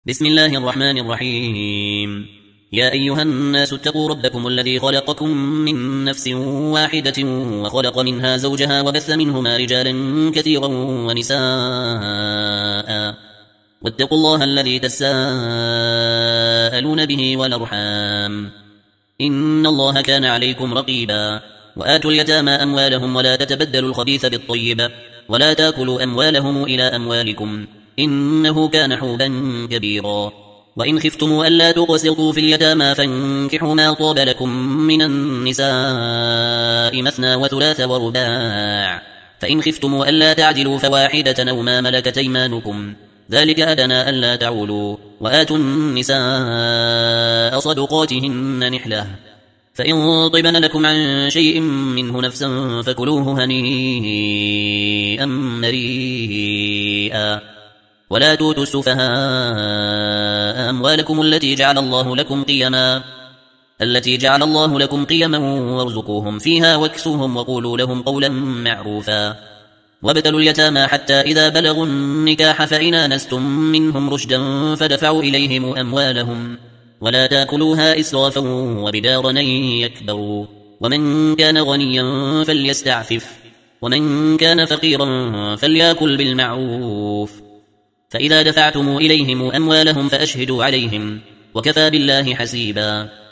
بسم الله الرحمن الرحيم. يا أيها الناس اتقوا ربكم الذي خلقكم من نفس واحدة وخلق منها زوجها وبث منهما رجالا كثيرا ونساء واتقوا الله الذي تساءلون به والأرحام إن الله كان عليكم رقيبا. وآتوا اليتامى أموالهم ولا تتبدلوا الخبيث بالطيب ولا تاكلوا أموالهم إلى أموالكم إنه كان حوبا كبيرا. وإن خفتم ألا تقسطوا في اليتامى فانكحوا ما طاب لكم من النساء مثنى وثلاث ورباع، فإن خفتم ألا تعدلوا فواحدة أو ما ملكت أيمانكم ذلك أدنى ألا تعولوا. وآتوا النساء صدقاتهن نحلة، فإن طبن لكم عن شيء منه نفسا فكلوه هنيئا مريئا. ولا توتوا السفهاء أموالكم التي جعل الله لكم قيما وارزقوهم فيها واكسوهم وقولوا لهم قولا معروفا. وابتلوا اليتامى حتى إذا بلغوا النكاح فإن آنستم منهم رشدا فدفعوا إليهم أموالهم ولا تاكلوها إسرافا وبدارا أن يكبروا. ومن كان غنيا فليستعفف ومن كان فقيرا فليأكل بالمعروف. فإذا دفعتم إليهم أموالهم فأشهدوا عليهم وكفى بالله حسيبا.